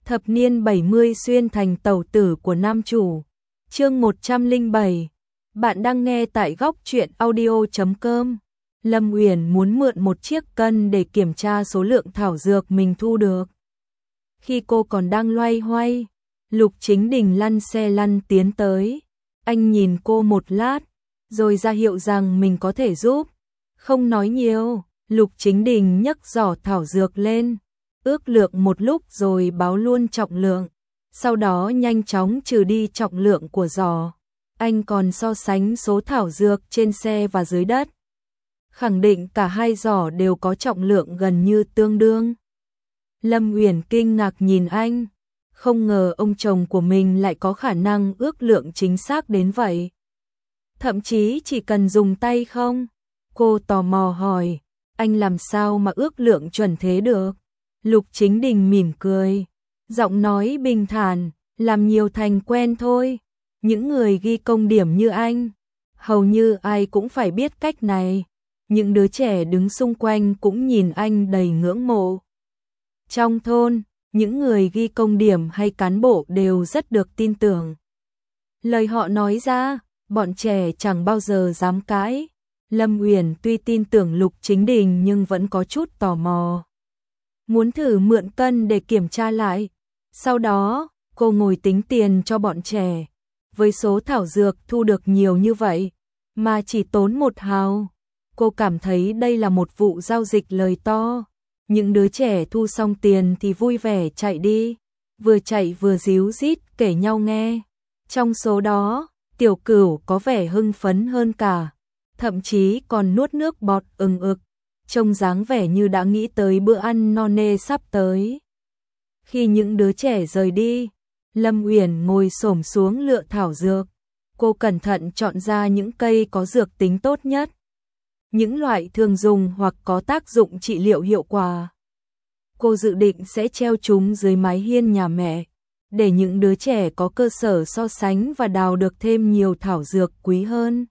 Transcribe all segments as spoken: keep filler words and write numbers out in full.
Thập niên bảy mươi xuyên thành tẩu tử của nam chủ. Chương một trăm lẻ bảy. Bạn đang nghe tại góc truyện audio chấm com. Lâm Uyển muốn mượn một chiếc cân để kiểm tra số lượng thảo dược mình thu được. Khi cô còn đang loay hoay, Lục Chính Đình lăn xe lăn tiến tới. Anh nhìn cô một lát, rồi ra hiệu rằng mình có thể giúp. Không nói nhiều, Lục Chính Đình nhấc giỏ thảo dược lên, ước lượng một lúc rồi báo luôn trọng lượng. Sau đó nhanh chóng trừ đi trọng lượng của giỏ. Anh còn so sánh số thảo dược trên xe và dưới đất. Khẳng định cả hai giỏ đều có trọng lượng gần như tương đương. Lâm Uyển kinh ngạc nhìn anh, không ngờ ông chồng của mình lại có khả năng ước lượng chính xác đến vậy. Thậm chí chỉ cần dùng tay không? Cô tò mò hỏi, anh làm sao mà ước lượng chuẩn thế được? Lục Chính Đình mỉm cười, giọng nói bình thản, làm nhiều thành quen thôi. Những người ghi công điểm như anh, hầu như ai cũng phải biết cách này. Những đứa trẻ đứng xung quanh cũng nhìn anh đầy ngưỡng mộ. Trong thôn, những người ghi công điểm hay cán bộ đều rất được tin tưởng. Lời họ nói ra, bọn trẻ chẳng bao giờ dám cãi. Lâm Uyển tuy tin tưởng Lục Chính Đình nhưng vẫn có chút tò mò. Muốn thử mượn cân để kiểm tra lại. Sau đó, cô ngồi tính tiền cho bọn trẻ. Với số thảo dược thu được nhiều như vậy, mà chỉ tốn một hào. Cô cảm thấy đây là một vụ giao dịch lời to. Những đứa trẻ thu xong tiền thì vui vẻ chạy đi. Vừa chạy vừa díu dít kể nhau nghe. Trong số đó, Tiểu Cửu có vẻ hưng phấn hơn cả. Thậm chí còn nuốt nước bọt ừng ực. Trông dáng vẻ như đã nghĩ tới bữa ăn no nê sắp tới. Khi những đứa trẻ rời đi, Lâm Uyển ngồi xổm xuống lựa thảo dược. Cô cẩn thận chọn ra những cây có dược tính tốt nhất. Những loại thường dùng hoặc có tác dụng trị liệu hiệu quả. Cô dự định sẽ treo chúng dưới mái hiên nhà mẹ, để những đứa trẻ có cơ sở so sánh và đào được thêm nhiều thảo dược quý hơn.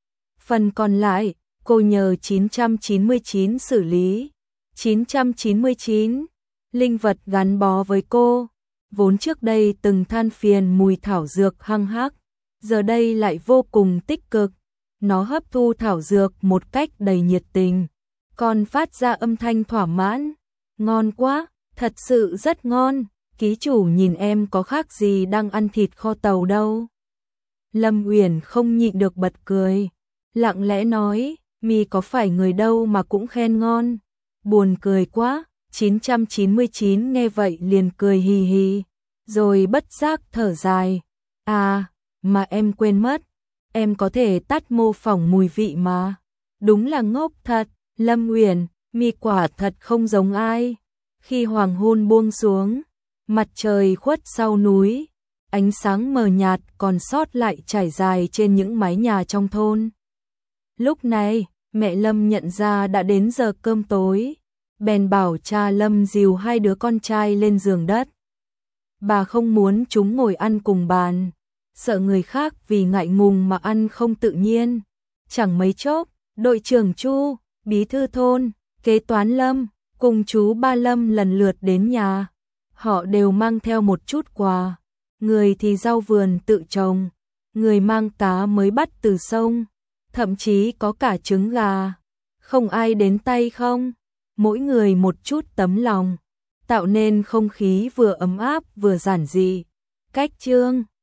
Phần còn lại, cô nhờ chín trăm chín mươi chín xử lý. chín trăm chín mươi chín, linh vật gắn bó với cô, vốn trước đây từng than phiền mùi thảo dược hăng hắc, giờ đây lại vô cùng tích cực. Nó hấp thu thảo dược một cách đầy nhiệt tình, còn phát ra âm thanh thỏa mãn. Ngon quá, thật sự rất ngon, ký chủ nhìn em có khác gì đang ăn thịt kho tàu đâu. Lâm Uyển không nhịn được bật cười, lặng lẽ nói, mi có phải người đâu mà cũng khen ngon. Buồn cười quá. chín trăm chín mươi chín nghe vậy liền cười hì hì, rồi bất giác thở dài. À, mà em quên mất, em có thể tắt mô phỏng mùi vị mà. Đúng là ngốc thật, Lâm Uyển, mi quả thật không giống ai. Khi hoàng hôn buông xuống, mặt trời khuất sau núi, ánh sáng mờ nhạt còn sót lại trải dài trên những mái nhà trong thôn. Lúc này, mẹ Lâm nhận ra đã đến giờ cơm tối, bèn bảo cha Lâm dìu hai đứa con trai lên giường đất. Bà không muốn chúng ngồi ăn cùng bàn, sợ người khác vì ngại ngùng mà ăn không tự nhiên. Chẳng mấy chốc, đội trưởng Chu, bí thư thôn, kế toán Lâm, cùng chú ba Lâm lần lượt đến nhà. Họ đều mang theo một chút quà, người thì rau vườn tự trồng, người mang cá mới bắt từ sông, thậm chí có cả trứng gà. Không ai đến tay không, mỗi người một chút tấm lòng, tạo nên không khí vừa ấm áp vừa giản dị. Cách chương